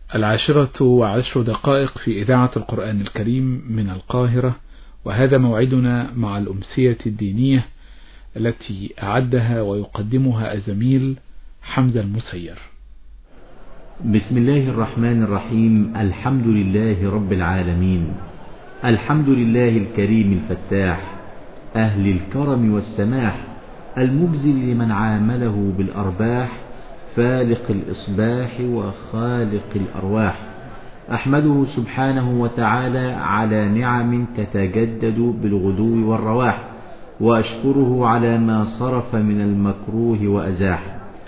10:10 في إذاعة القرآن الكريم من القاهرة، وهذا موعدنا مع الأمسية الدينية التي أعدها ويقدمها الزميل حمزة المسير. بسم الله الرحمن الرحيم. الحمد لله رب العالمين، الحمد لله الكريم الفتاح، أهل الكرم والسماح، المجزل لمن عامله بالأرباح، فالق الإصباح وخالق الأرواح. أحمده سبحانه وتعالى على نعم تتجدد بالغدو والرواح، وأشكره على ما صرف من المكروه وأزاح،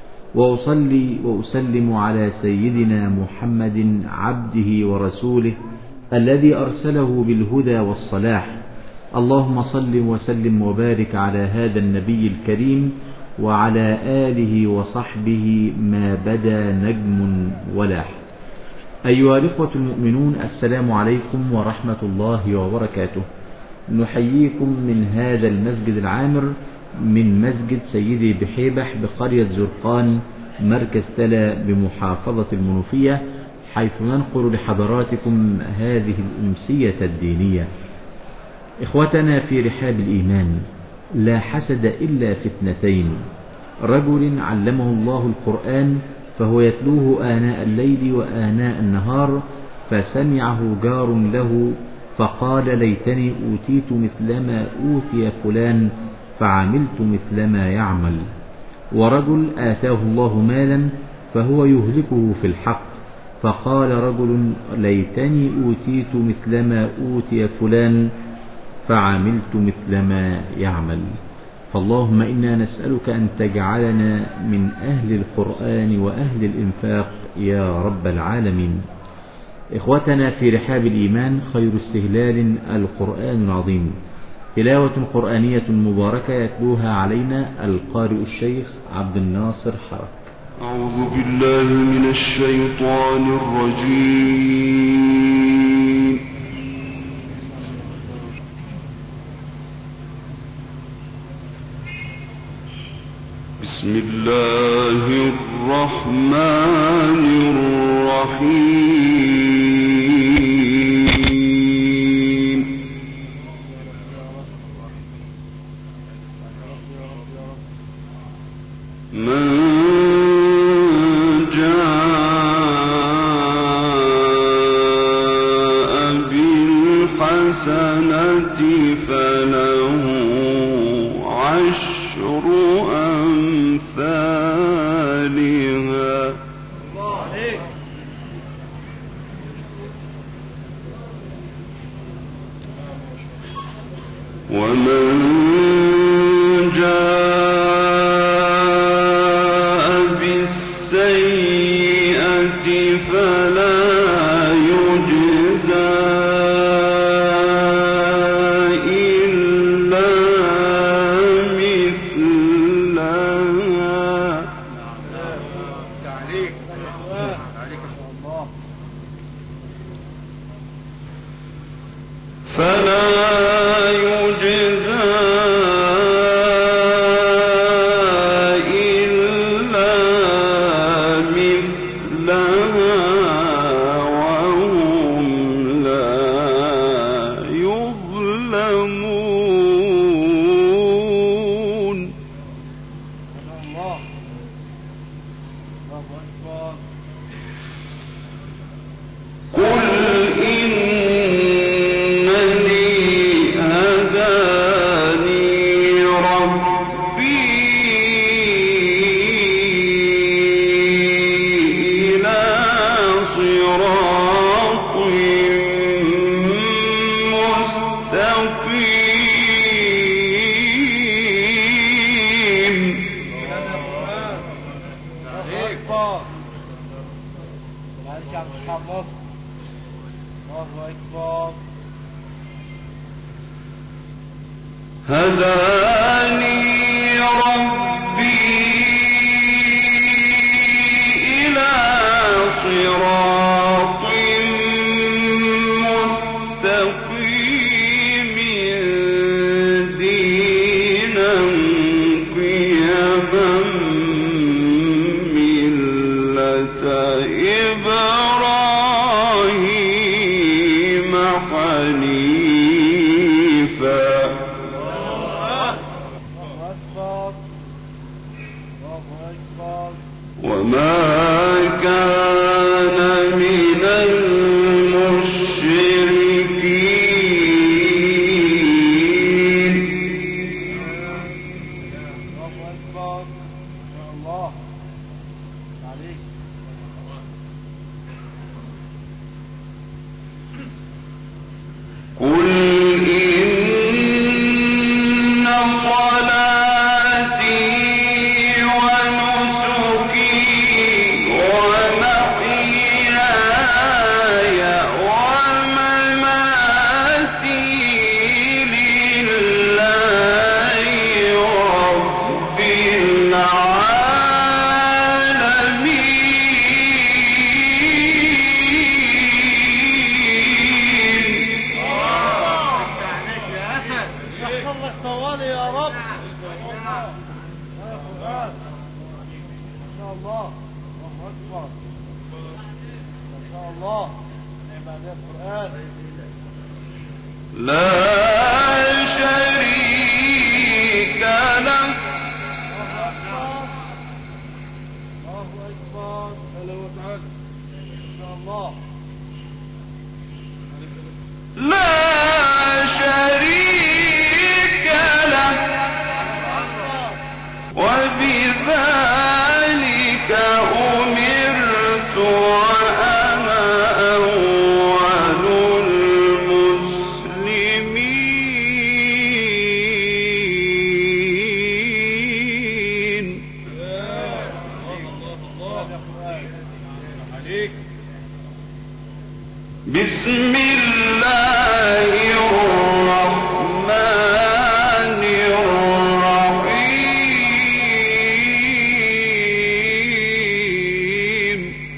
وأصلي وأسلم على سيدنا محمد عبده ورسوله الذي أرسله بالهدى والصلاح. اللهم صل وسلم وبارك على هذا النبي الكريم وعلى آله وصحبه ما بدا نجم ولاح. أيها الإخوة المؤمنون، السلام عليكم ورحمة الله وبركاته. نحييكم من هذا المسجد العامر، من مسجد سيدي بحيبح بقرية زرقان مركز تلا بمحافظة المنوفية، حيث ننقل لحضراتكم هذه الأمسية الدينية. إخوتنا في رحاب الإيمان، لا حسد إلا في اثنتين: رجل علمه الله القرآن فهو يتلوه آناء الليل وآناء النهار، فسمعه جار له فقال: ليتني أوتيت مثل ما أوتي فلان فعملت مثل ما يعمل. ورجل آتاه الله مالا فهو يهلكه في الحق، فقال رجل: ليتني أوتيت مثل ما أوتي فلان فعملت مثل ما يعمل. فاللهم إنا نسألك أن تجعلنا من أهل القرآن وأهل الإنفاق يا رب العالمين. إخوتنا في رحاب الإيمان، خير استهلال القرآن العظيم، تلاوة قرآنية مباركة يتلوها علينا القارئ الشيخ عبد الناصر حرك. أعوذ بالله من الشيطان الرجيم. بسم الله الرحمن الرحيم. من جاء بالحسنة فله عشر أمثالها، ومن جاء بالسيئة فلا يجزى إلا مثلها، وهم لا يظلمون. قل إنني هداني ربي إلى صراط مستقيم. هداني ربي إلى صراط مستقيم دينا قيما ملة إبراهيم لا شريك له وبذلك أمرت وأنا أول المسلمين. بسم الله الرحمن الرحيم.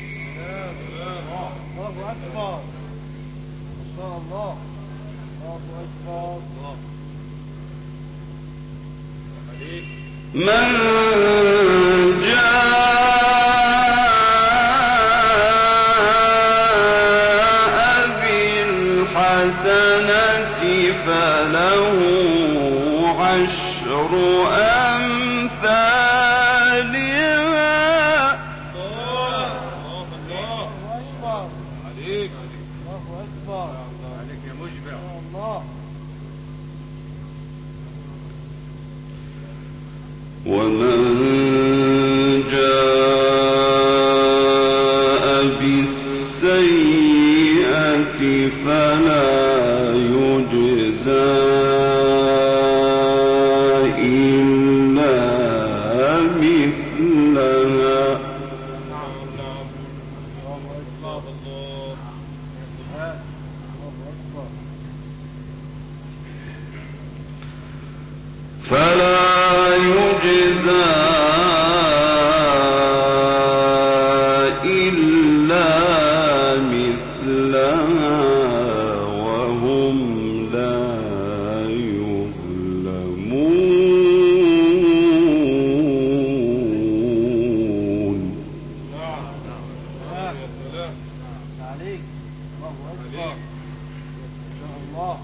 من فله عشر أمثالها. عليك يا مشبع. ومن جاء بالسيئة فلا يجزى إلا مثلها. فلا يجزى إلا مثلها وهم لا يظلمون. عليك الله أكبر. إن شاء الله.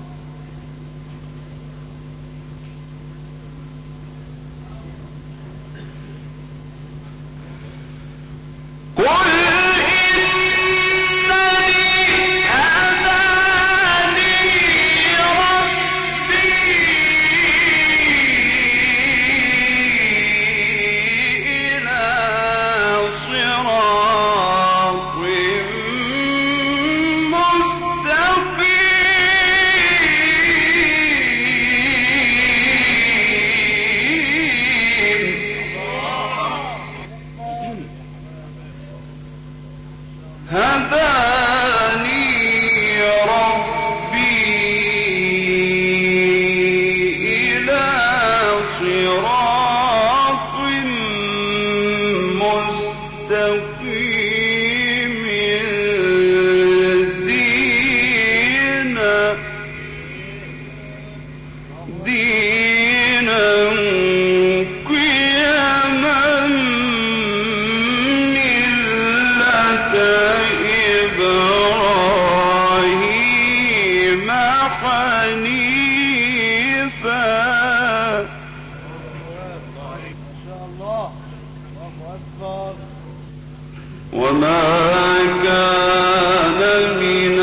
وما كان من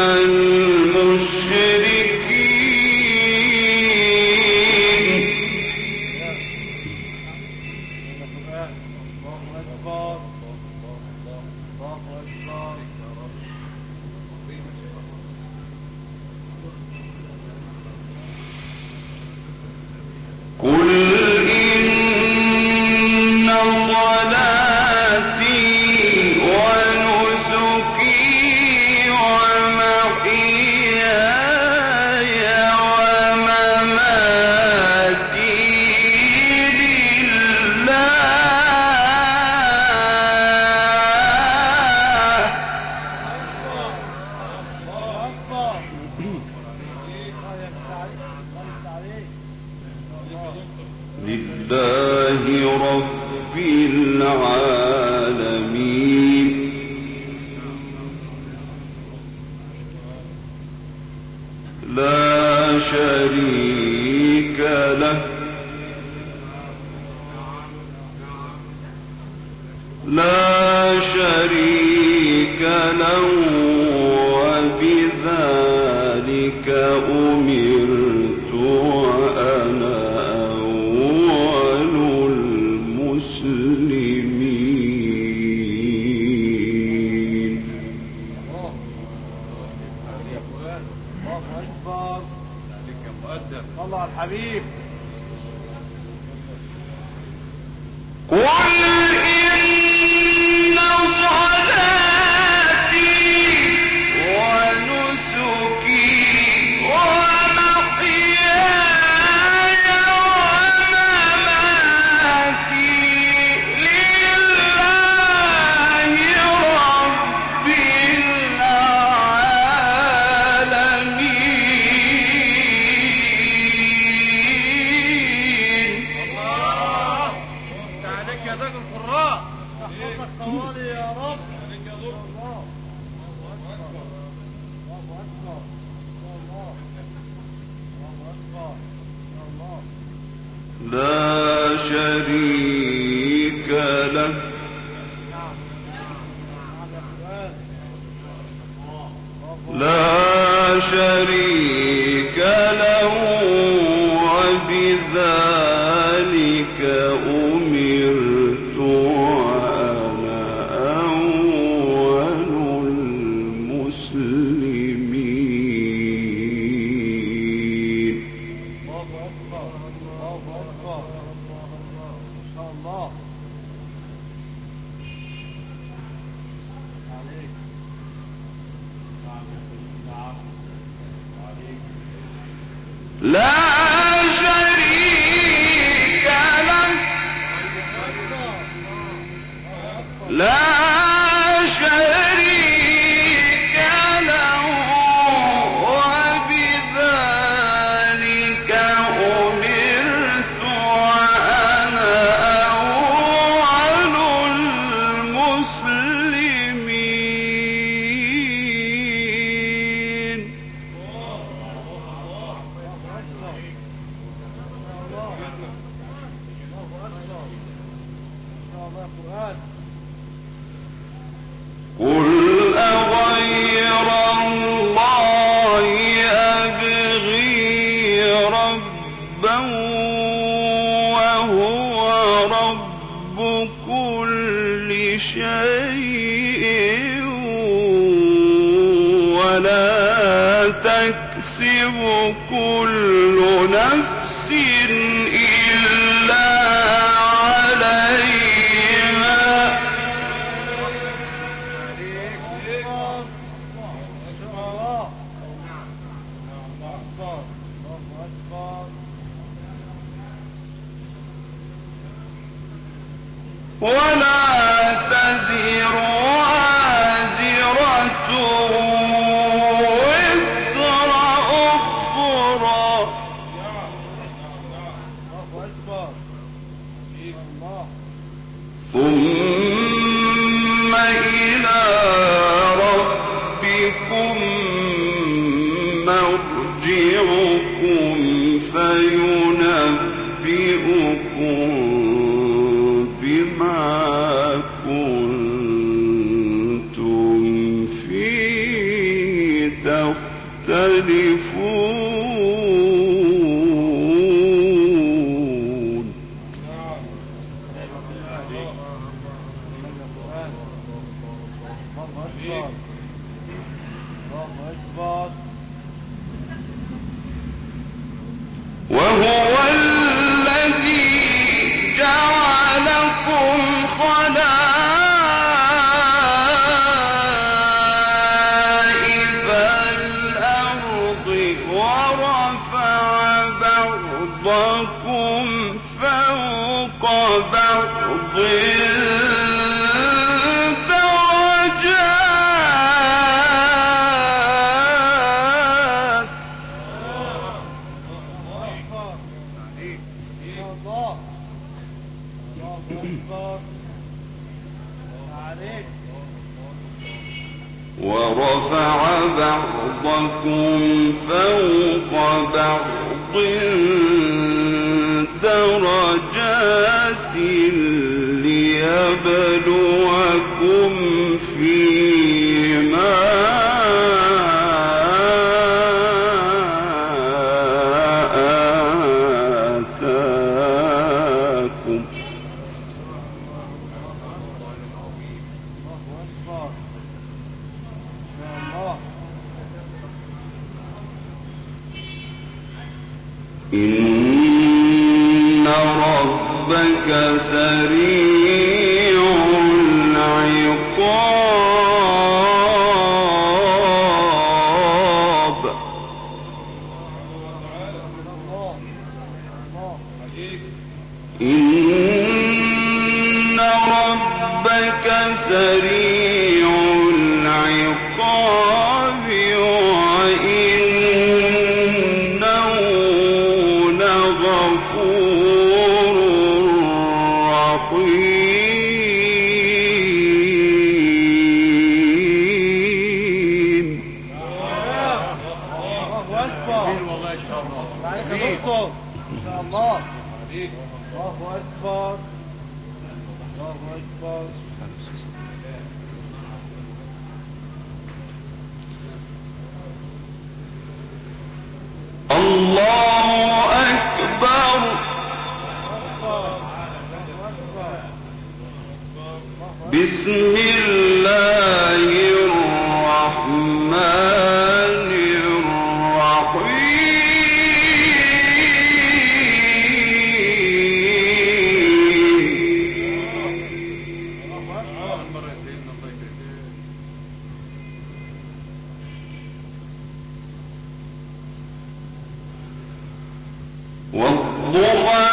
المشركين. قل إن صلاتي ونسكي ومحياي ومماتي لله رب العالمين. لا شريك له لا شريك له وبذلك أمرت وأنا أول المسلمين. الله الحبيب. قل إن صلاتي ونسكي ومحياي ومماتي لله رب العالمين. الله تعالك يا ذاك القراء احفظك طوالي يا رب. لا شريك له لا شريك له وبذلك أمرت وأنا أول المسلمين. الله أكبر الله أكبر ما شاء الله عليك. لا شريك له لا شريك له وبذلك أمرت وأنا أول المسلمين. قل أغير الله أبغي ربا وهو رب كل شيء ولا تكسب كل نفس إلا عليها ولا تزر وازرة وزر أخرى ثم إلى ربكم مرجعكم فينبئكم بما كنتم فيه تختلفون. وهو الذي جعلكم خلائف الأرض ورفع بعضكم فوق بعض درجات ورفع بعضكم فوق بعض درجات ليبلوكم فيما آتاكم. إن ربك سريع العقاب. إن ربك سريع العقاب وإنه لغفور رحيم. الله أكبر. بسم الله الرحمن والضحى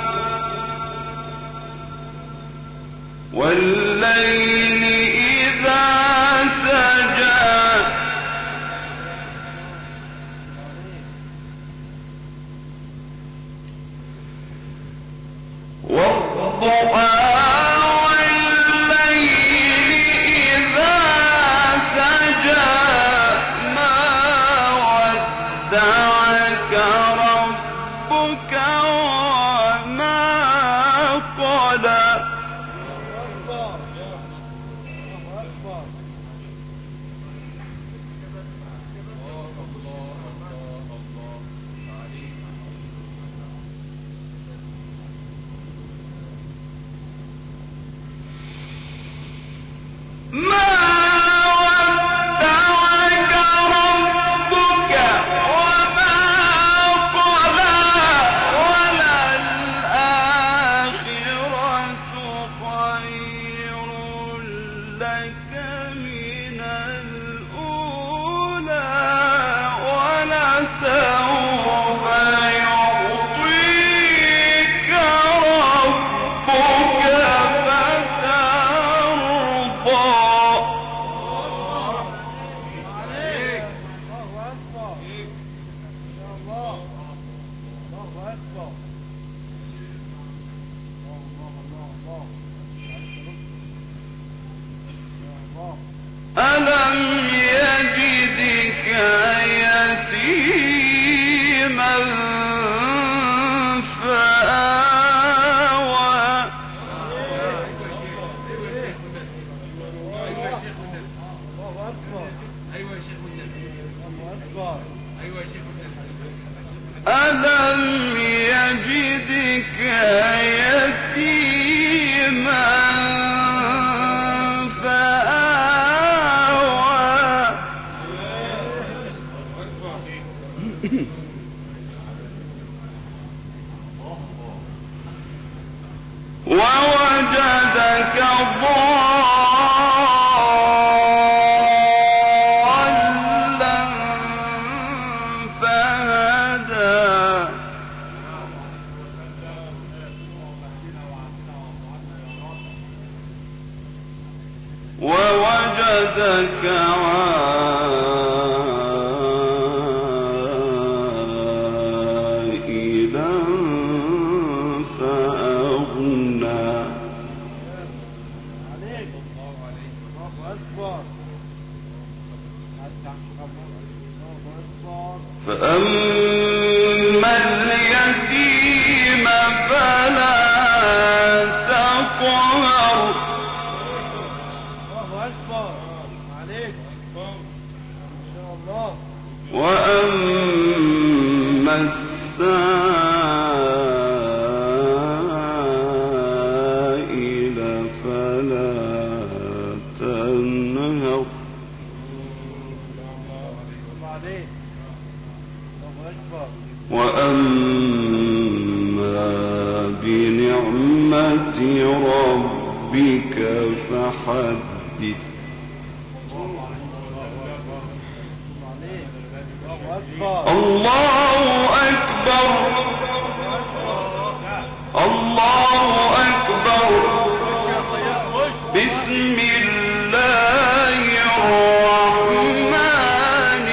والليل إذا سجى والضحى والليل إذا سجى ما ودعك ربك وما قلى. ألم يجدك يتيما فآوى ألم يجدك يتيما ووجدك ضالا فهدى ووجدك عائلا فأما اليتيم فلا تقهر وأما السائل فلا تنهر وأما بنعمة ربك فحدث الله أكبر الله أكبر بسم الله الرحمن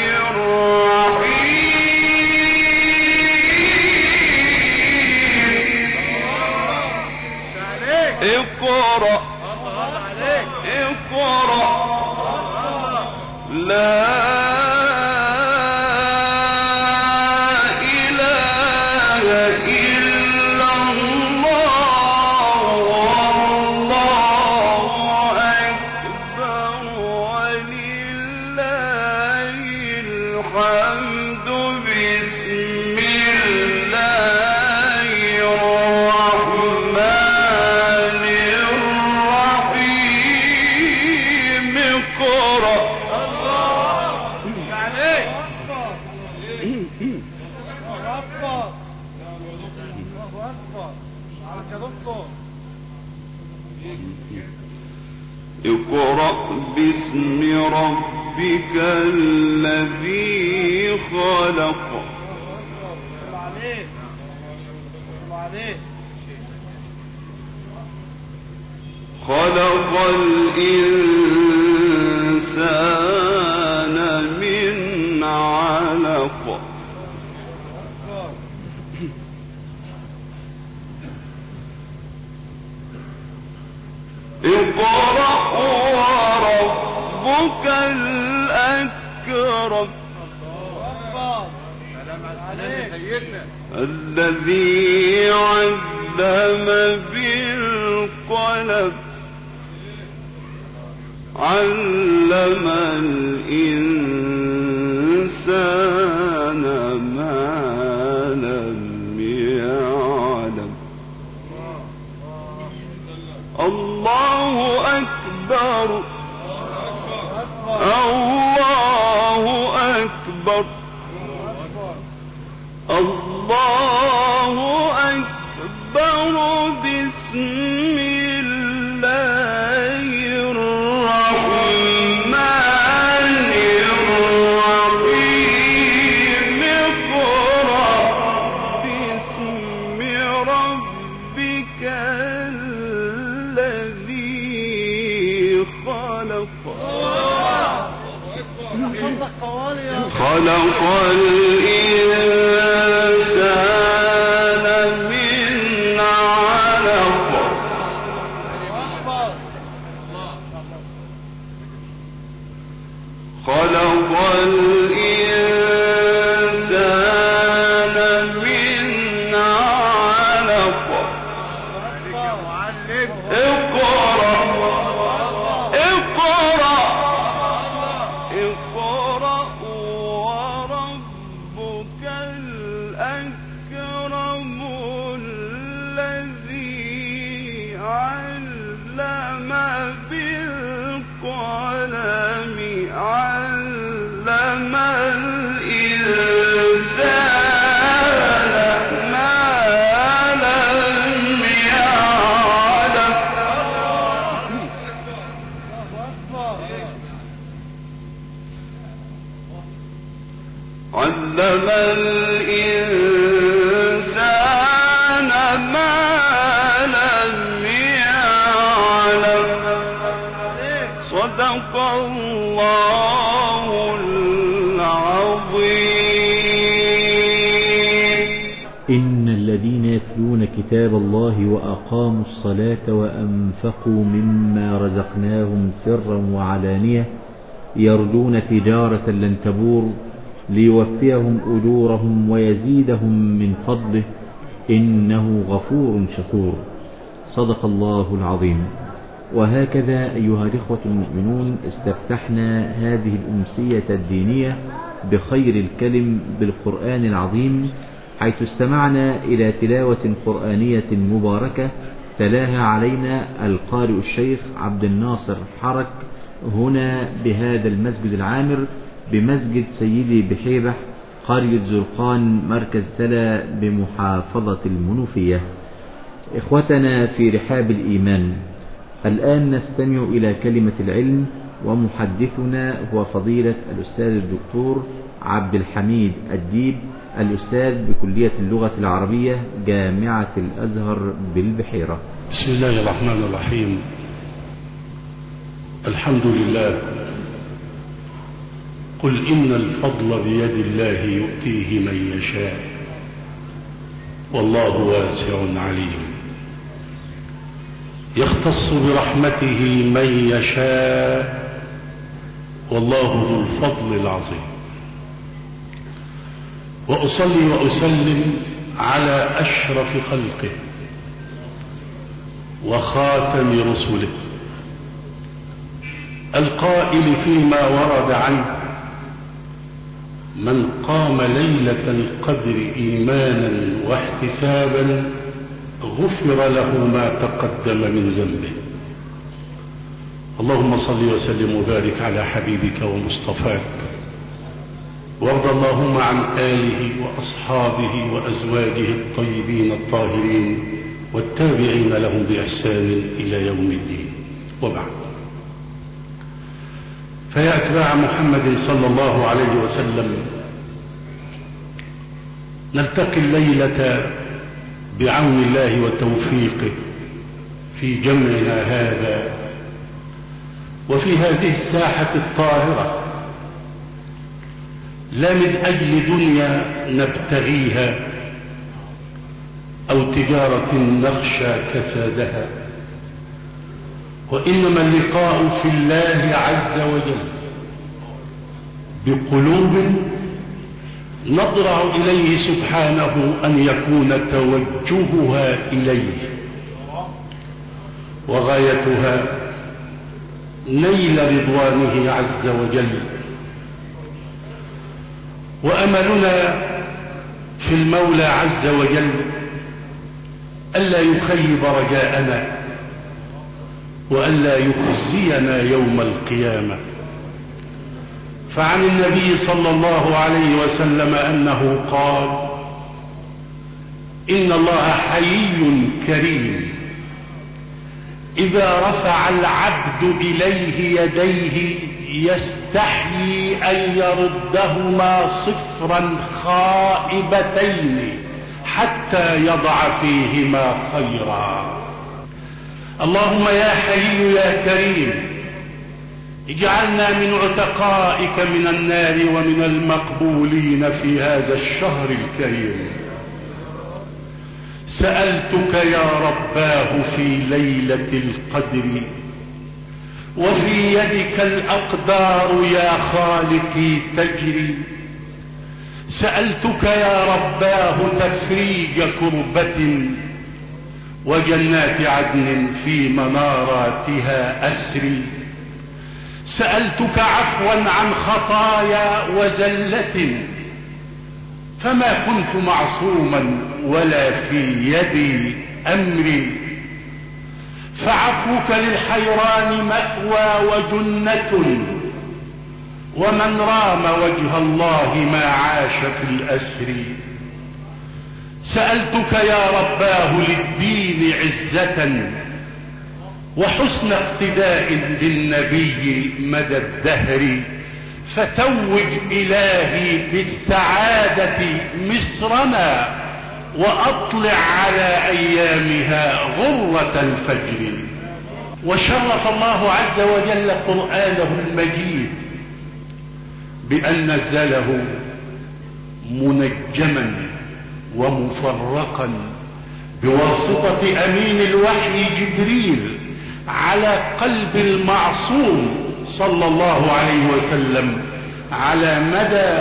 الرحيم اقرأ اقرأ لا اقرأ باسم ربك الذي خلق خلق الإنسان من علق اقرأ وربك الأكرم الذي علم بالقلم علم الإنسان ما لم يعلم الله أكبر الله أكبر الله أكبر بسم الله الرحمن الرحيم اقرأ باسم ربك الذي خلق خلق الإنسان من علق خلق الإنسان من علق اقرأ اقرأ اقرأ وربك الأكرم الذي علم بالقلم علم الإنسان ما لم يعلم علم الإنسان ما لم يعلم صدق الله العظيم. إن الذين يتلون كتاب الله وأقاموا الصلاة وأنفقوا مما رزقناهم سرا وعلانية يرجون تجارة لن تبور ليوفيهم أجورهم ويزيدهم من فضله إنه غفور شكور. صدق الله العظيم. وهكذا أيها الإخوة المؤمنون استفتحنا هذه الأمسية الدينية بخير الكلم بالقرآن العظيم، حيث استمعنا إلى تلاوة قرآنية مباركة تلاها علينا القارئ الشيخ عبد الناصر حرك هنا بهذا المسجد العامر بمسجد سيدي بحيبة قرية زرقان مركز تلا بمحافظة المنوفية. إخوتنا في رحاب الإيمان، الآن نستمع إلى كلمة العلم، ومحدثنا هو فضيلة الأستاذ الدكتور عبد الحميد الديب، الأستاذ بكلية اللغة العربية جامعة الأزهر بالبحيرة. بسم الله الرحمن الرحيم. الحمد لله. قل إن الفضل بيد الله يؤتيه من يشاء والله واسع عليم. يختص برحمته من يشاء والله ذو الفضل العظيم. وأصلي وأسلم على أشرف خلقه وخاتم رسله القائل فيما ورد عنه: من قام ليلة القدر إيمانا واحتسابا غفر له ما تقدم من ذنبه. اللهم صل وسلم وبارك على حبيبك ومصطفاك، وارض اللهم عن آله وأصحابه وأزواجه الطيبين الطاهرين والتابعين لهم بإحسان إلى يوم الدين. وبعد، فيا أتباع محمد صلى الله عليه وسلم، نلتقي الليلة بعون الله وتوفيقه في جمعنا هذا وفي هذه الساحة الطاهرة، لا من أجل دنيا نبتغيها أو تجارة نخشى كسادها، وإنما اللقاء في الله عز وجل بقلوب نضرع إليه سبحانه أن يكون توجهها إليه، وغايتها نيل رضوانه عز وجل. وأملنا في المولى عز وجل ألا يخيب رجاءنا وألا يخزينا يوم القيامة. فعن النبي صلى الله عليه وسلم أنه قال: إن الله حيي كريم إذا رفع العبد إليه يديه يستحيي أن يردهما صفرا خائبتين حتى يضع فيهما خيرا. اللهم يا حي يا كريم اجعلنا من عتقائك من النار ومن المقبولين في هذا الشهر الكريم. سألتك يا رباه في ليلة القدر وفي يدك الأقدار يا خالقي تجري. سألتك يا رباه تفريج كربة وجنات عدن في مناراتها أسري. سألتك عفوا عن خطايا وزلة فما كنت معصوما ولا في يدي أمري. فعفوك للحيران مأوى وجنة ومن رام وجه الله ما عاش في الأسر. سألتك يا رباه للدين عزة وحسن اقتداء بالنبي مدى الدهر. فتوج إلهي بالسعادة مصرنا وأطلع على أيامها غرة الفجر. وشرف الله عز وجل قرآنه المجيد بأن نزله منجما ومفرقا بواسطة أمين الوحي جبريل على قلب المعصوم صلى الله عليه وسلم على مدى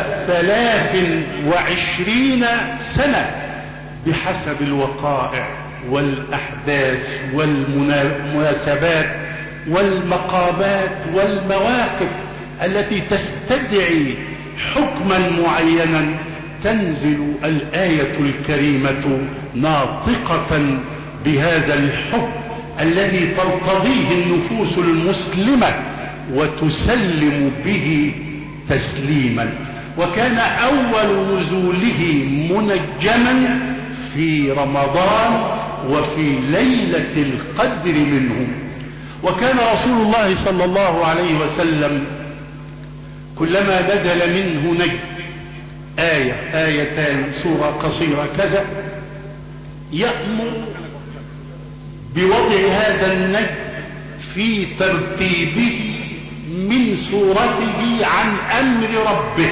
23 سنة بحسب الوقائع والأحداث والمناسبات والمقامات والمواقف التي تستدعي حكما معينا، تنزل الآية الكريمة ناطقة بهذا الحكم الذي ترتضيه النفوس المسلمة وتسلم به تسليما. وكان أول نزوله منجما في رمضان وفي ليلة القدر منه. وكان رسول الله صلى الله عليه وسلم كلما نزل منه نجم، آية آيتان سورة قصيرة كذا، يأمر بوضع هذا النجم في ترتيبه من سورته عن أمر ربه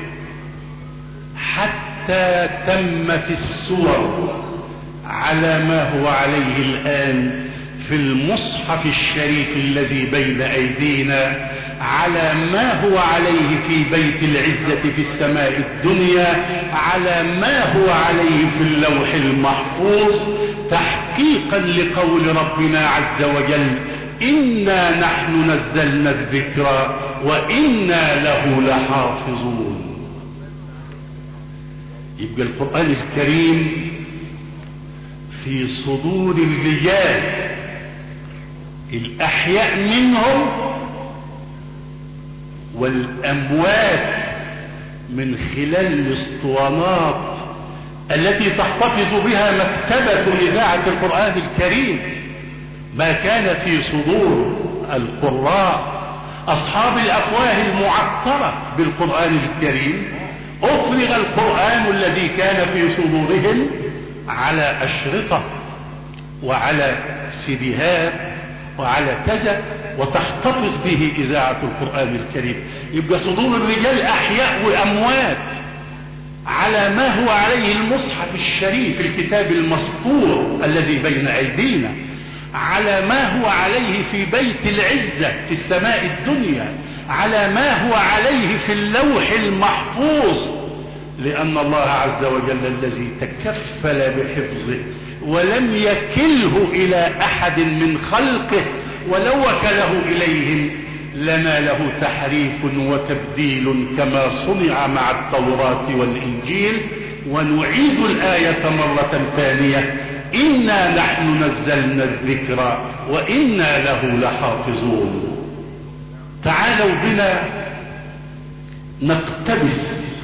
حتى تمت السور على ما هو عليه الآن في المصحف الشريف الذي بين أيدينا، على ما هو عليه في بيت العزة في السماء الدنيا، على ما هو عليه في اللوح المحفوظ، تحقيقا لقول ربنا عز وجل: إنا نحن نزلنا الذكر وإنا له لحافظون. يبقى القرآن الكريم في صدور الرجال الأحياء منهم والأموات من خلال الاسطوانات التي تحتفظ بها مكتبة إذاعة القرآن الكريم. ما كان في صدور القراء أصحاب الأفواه المعطرة بالقرآن الكريم، أفرغ القرآن الذي كان في صدورهم على أشرطة وعلى سيديهات وعلى كذا، وتحتفظ به إذاعة القرآن الكريم. يبقى صدور الرجال أحياء وأموات على ما هو عليه المصحف الشريف الكتاب المسطور الذي بين أيدينا، على ما هو عليه في بيت العزة في السماء الدنيا، على ما هو عليه في اللوح المحفوظ، لأن الله عز وجل الذي تكفل بحفظه ولم يكله إلى أحد من خلقه، ولو وكله إليهم لناله تحريف وتبديل كما صنع مع التوراة والإنجيل. ونعيد الآية مرة ثانية: إنا نحن نزلنا الذكر وإنا له لحافظون. تعالوا بنا نقتبس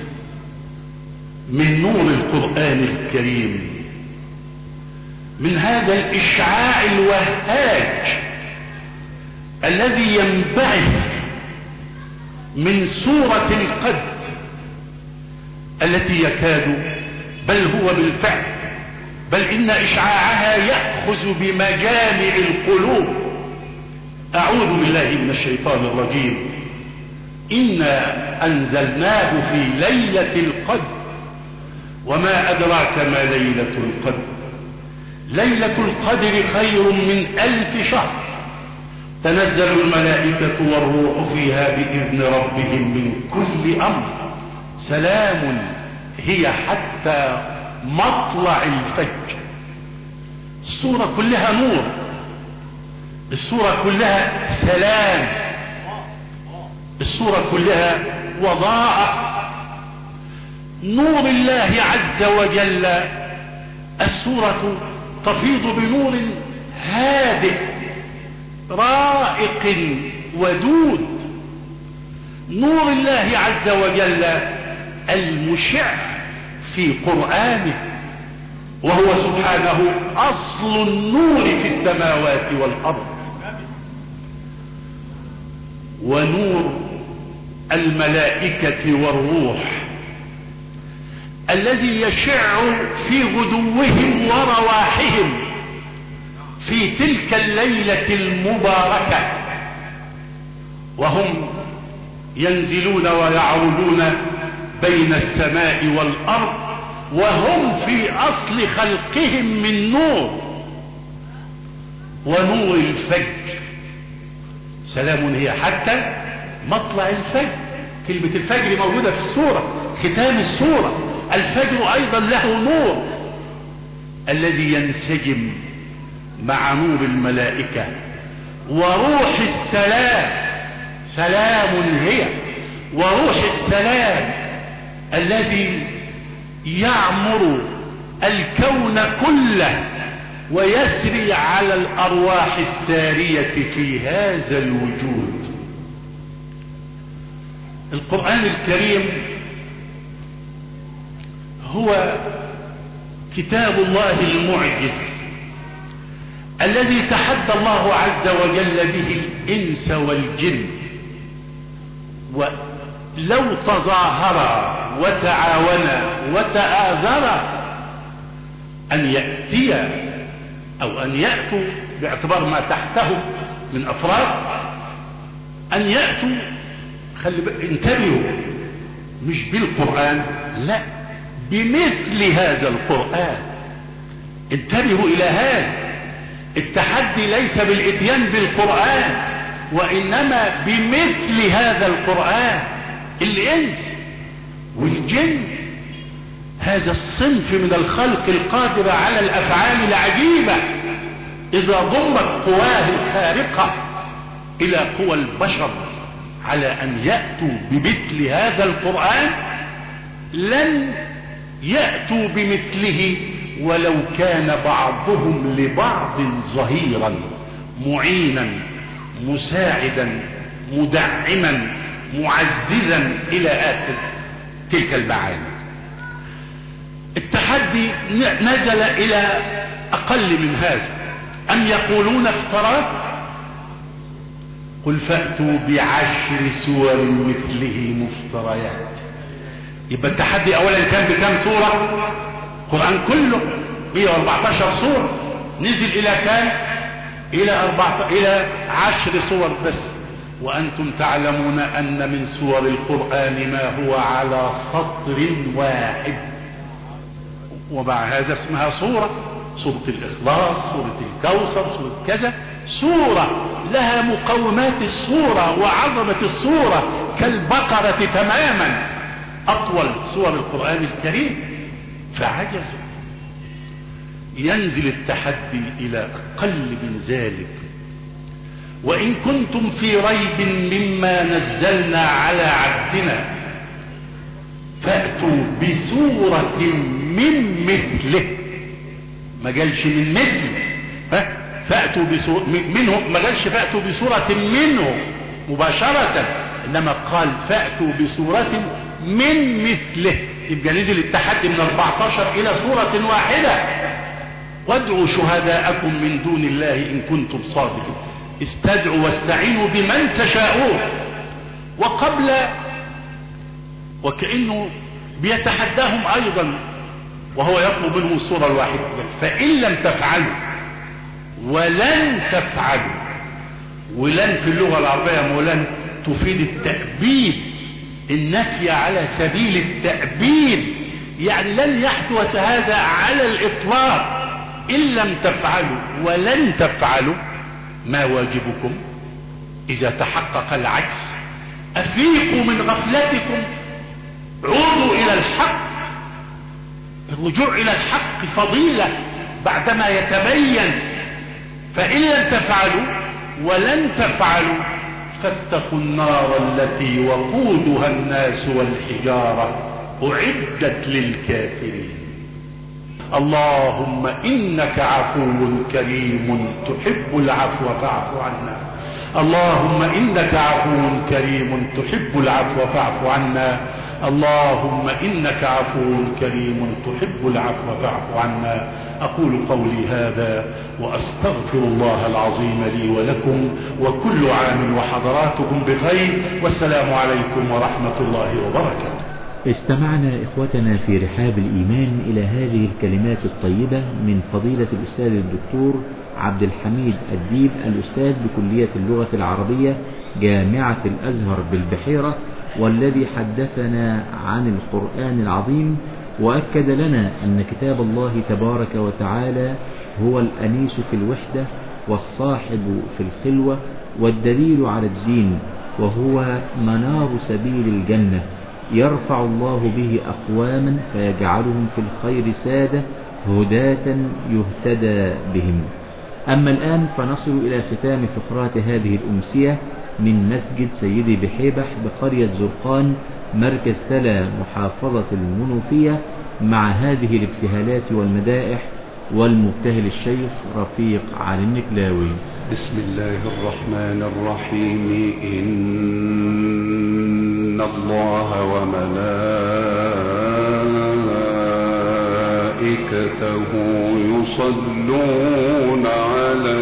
من نور القرآن الكريم، من هذا الإشعاع الوهاج الذي ينبعث من سورة القدر التي يكاد، بل هو بالفعل، بل إن إشعاعها يأخذ بمجامع القلوب. أعوذ بالله من الشيطان الرجيم. إنا أنزلناه في ليلة القدر وما أدراك ما ليلة القدر. ليلة القدر خير من 1000 شهر، تنزل الملائكة والروح فيها بإذن ربهم من كل أمر، سلام هي حتى مطلع الفجر. السورة كلها نور، السورة كلها سلام، السورة كلها وضاء نور الله عز وجل. السورة تفيض بنور هادئ رائق ودود، نور الله عز وجل المشع في قرآنه، وهو سبحانه أصل النور في السماوات والأرض. ونور الملائكة والروح الذي يشع في غدوهم ورواحهم في تلك الليلة المباركة، وهم ينزلون ويعرجون بين السماء والأرض، وهم في أصل خلقهم من نور. ونور الفجر سلام هي حتى مطلع الفجر. كلمة الفجر موجودة في السورة، ختام السورة. الفجر أيضا له نور الذي ينسجم مع نور الملائكة. وروح السلام، سلام هي، وروح السلام الذي يعمر الكون كله ويسري على الأرواح السارية في هذا الوجود. القرآن الكريم هو كتاب الله المعجز الذي تحدى الله عز وجل به الإنس والجن، ولو تظاهرا وتعاونا وتآذرا أن يأتي أو أن يأتوا باعتبار ما تحته من أفراد، أن يأتوا، انتبهوا، مش بالقرآن، لا، بمثل هذا القرآن. انتبهوا إلى هذا. التحدي ليس بالإتيان بالقرآن، وإنما بمثل هذا القرآن. الإنس والجن، هذا الصنف من الخلق القادر على الأفعال العجيبة، إذا ضمت قواه الخارقة إلى قوى البشر على أن يأتوا بمثل هذا القرآن، لن يأتوا بمثله ولو كان بعضهم لبعض ظهيرا معينا مساعدا مدعما معززا إلى آخر تلك المعاني. التحدي نزل إلى أقل من هذا. أم يقولون افتراه؟ قل فأتوا بعشر سور مثله مفتريات. يبقى التحدي أولا كان بكم سورة؟ القرآن كله 114 سورة، نزل إلى كام؟ إلى 10 سور بس. وأنتم تعلمون أن من سور القرآن ما هو على سطر واحد، ومع هذا اسمها سورة الإخلاص، سورة الكوثر، سورة كذا، سورة لها مقومات السورة وعظمة السورة كالبقرة تماما، أطول سور القرآن الكريم، فعجزوا. ينزل التحدي إلى أقل من ذلك. وإن كنتم في ريب مما نزلنا على عبدنا فأتوا بسورة من مثله. ما قالش من مثله، فأتوا بسورة منه، ما قالش فأتوا بسورة منه مباشرة، إنما قال فأتوا بسورة من مثله. يبقى نزل التحدي من 14 إلى سورة واحدة. وادعوا شهداءكم من دون الله إن كنتم صادقين. استدعوا واستعينوا بمن تشاءون. وقبل، وكأنه بيتحداهم أيضا وهو يطلب منهم السورة الواحدة، فإن لم تفعلوا ولن تفعلوا. ولن في اللغة العربية ولن تفيد التأبيد، النفي على سبيل التأبيد، يعني لن يحدث هذا على الإطلاق. إن لم تفعلوا ولن تفعلوا، ما واجبكم إذا تحقق العكس؟ أفيقوا من غفلتكم، عودوا إلى الحق. الرجوع إلى الحق فضيلة بعدما يتبين. فإن لم تفعلوا ولن تفعلوا فاتقوا النار التي وقودها الناس والحجارة أعدت للكافرين. اللهم إنك عفو كريم تحب العفو فاعف عنا. اللهم إنك عفو كريم تحب العفو فاعف عنا. اللهم إنك عفو كريم تحب العفو فاعف عنا. أقول قولي هذا وأستغفر الله العظيم لي ولكم، وكل عام وحضراتكم بخير، والسلام عليكم ورحمة الله وبركاته. استمعنا إخوتنا في رحاب الإيمان إلى هذه الكلمات الطيبة من فضيلة الأستاذ الدكتور عبد الحميد الديب، الأستاذ بكلية اللغة العربية جامعة الأزهر بالبحيرة، والذي حدثنا عن القرآن العظيم، وأكد لنا أن كتاب الله تبارك وتعالى هو الأنيس في الوحدة والصاحب في الخلوة والدليل على الدين، وهو منار سبيل الجنة، يرفع الله به أقواما فيجعلهم في الخير سادة هداة يهتدى بهم. أما الآن فنصل إلى ختام فقرات هذه الأمسية من مسجد سيدي بحيبح بقرية زرقان مركز تلا محافظة المنوفية مع هذه الابتهالات والمدائح والمبتهل الشيخ رفيق علي النكلاوي. بسم الله الرحمن الرحيم. إن الله وملائكته يصلون على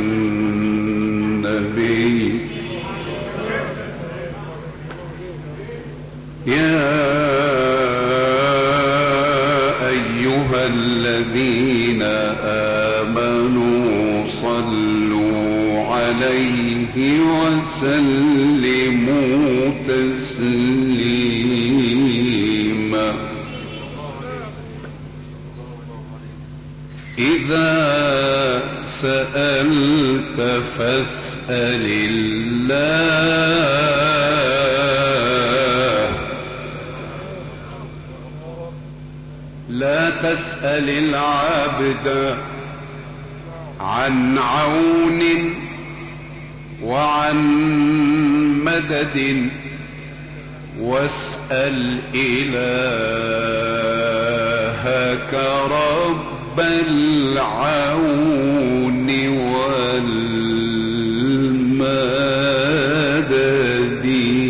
النبي يا أيها الذين آمنوا صلوا عليه وسلموا تسليما. إذا سألت فاسأل الله لا تسأل العبد عن عون وعن مدد واسأل إلهك رب العون والمدد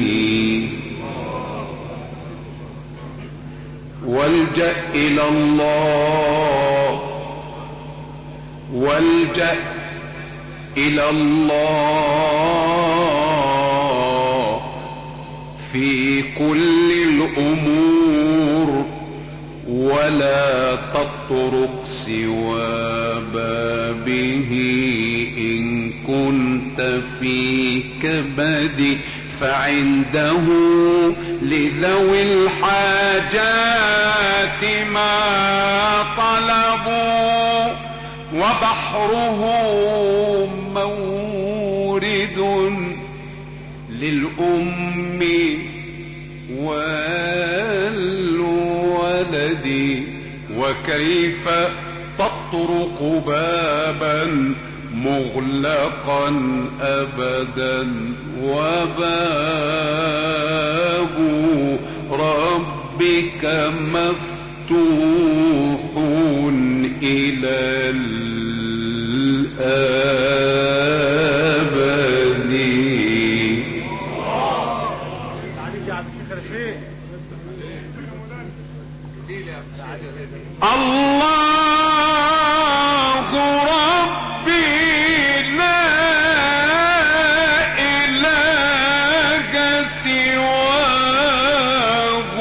والجأ إلى الله والجأ إلى الله في كل الأمور ولا تطرق سوى بابه إن كنت في كبد فعنده لذوي الحاجات ما طلبوا وبحره مورد للأم والولد. وكيف تطرق بابا مغلقا أبدا وباب ربك مفتوح إلى الأبد. الله ربي لا إله سواه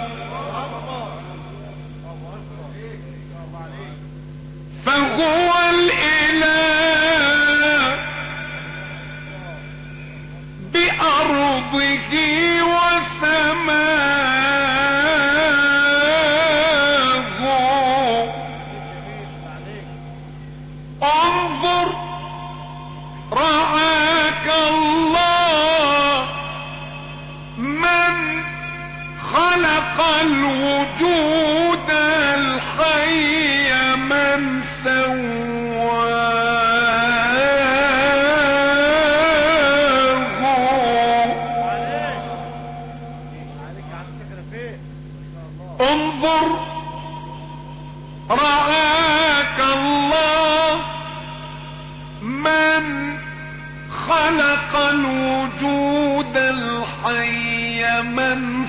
فهو الإله بأرضه وسماه. انظر رعاك الله من خلق الوجود الحي من انظر رعاك الله من خلق الوجود الحي من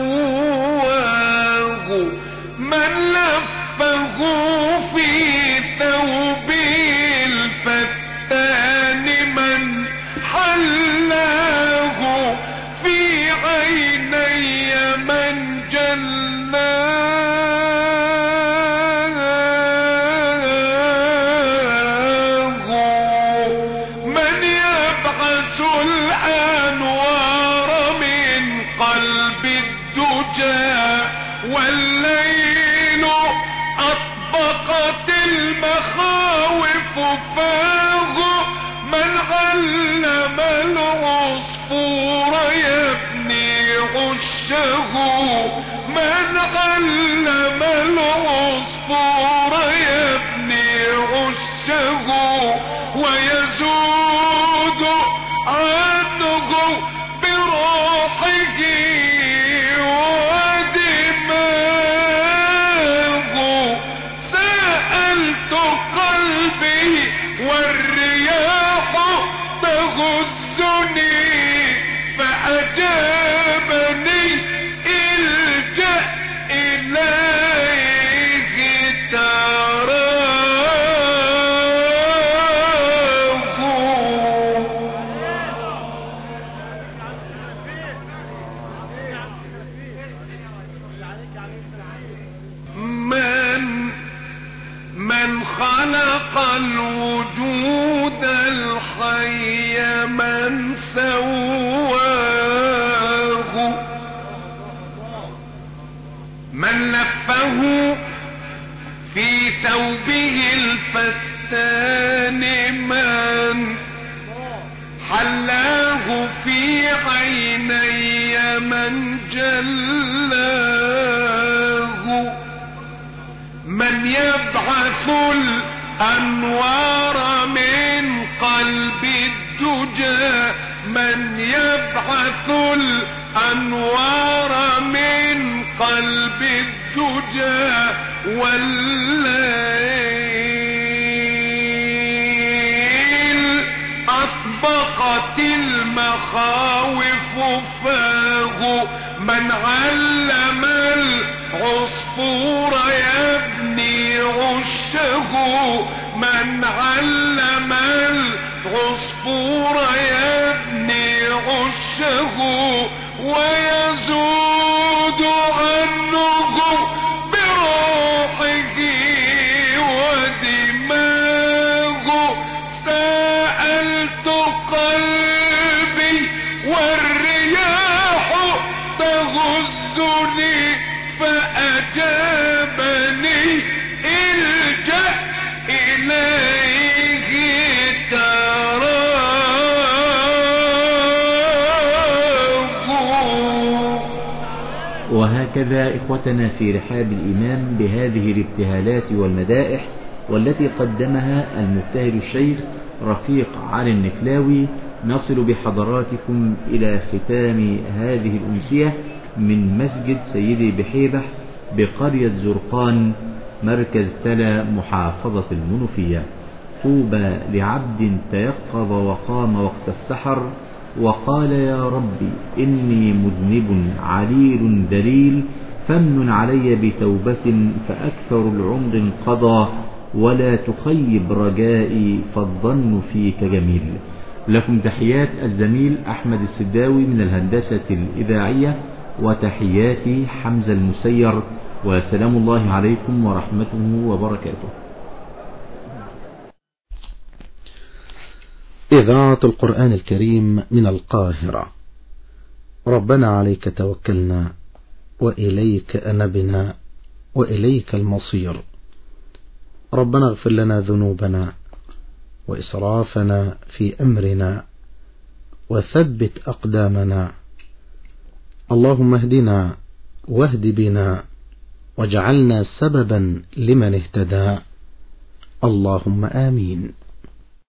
سواه من لفه في ثوبه الفتان من حلاه في عيني من جلاه من يبعث الأنوار من قلب الدجى والليل أطبقت المخاوف فاه من علم العصفور من علم العصفور يبني عشه ويزود عنه بروحه ودماغه. سألت قلبي والرياح تغزني فأجابني الجأ إليه تراه. من خلق الوجود الحي من سواه. من لفه في ثوبه الفتان من حلاه في عيني من جلاه. من يبعث الأنوار من قلب الدجى. من يبعث الأنوار من قلب الدجى والليل أطبقت المخاوف فاه. من علم العصفور يبني عشه. من علم العصفور يبني عشه ويزود عنه بروحه ودماغه. سألت قلبي والرياح تغزني فأجابني الجأ إليه تراه. وهكذا إخوتنا في رحاب الإيمان بهذه الابتهالات والمدائح والتي قدمها المجتهد الشيخ رفيق علي النفلاوي، نصل بحضراتكم إلى ختام هذه الأمسية من مسجد سيدي بحيبة بقرية زرقان مركز تلا محافظة المنوفية. طوبى لعبد تيقظ وقام وقت السحر وقال يا ربي إني مذنب عليل دليل فمن علي بتوبة فأكثر العمر انقضى ولا تخيب رجائي فالظن فيك جميل. لكم تحيات الزميل أحمد السداوي من الهندسة الإذاعية وتحياتي حمزة المسير، وسلام الله عليكم ورحمته وبركاته. إذاعة القرآن الكريم من القاهرة. ربنا عليك توكلنا وإليك أنبنا وإليك المصير. ربنا اغفر لنا ذنوبنا وإسرافنا في أمرنا وثبت أقدامنا. اللهم اهدنا واهد بنا واجعلنا سببا لمن اهتدى. اللهم آمين.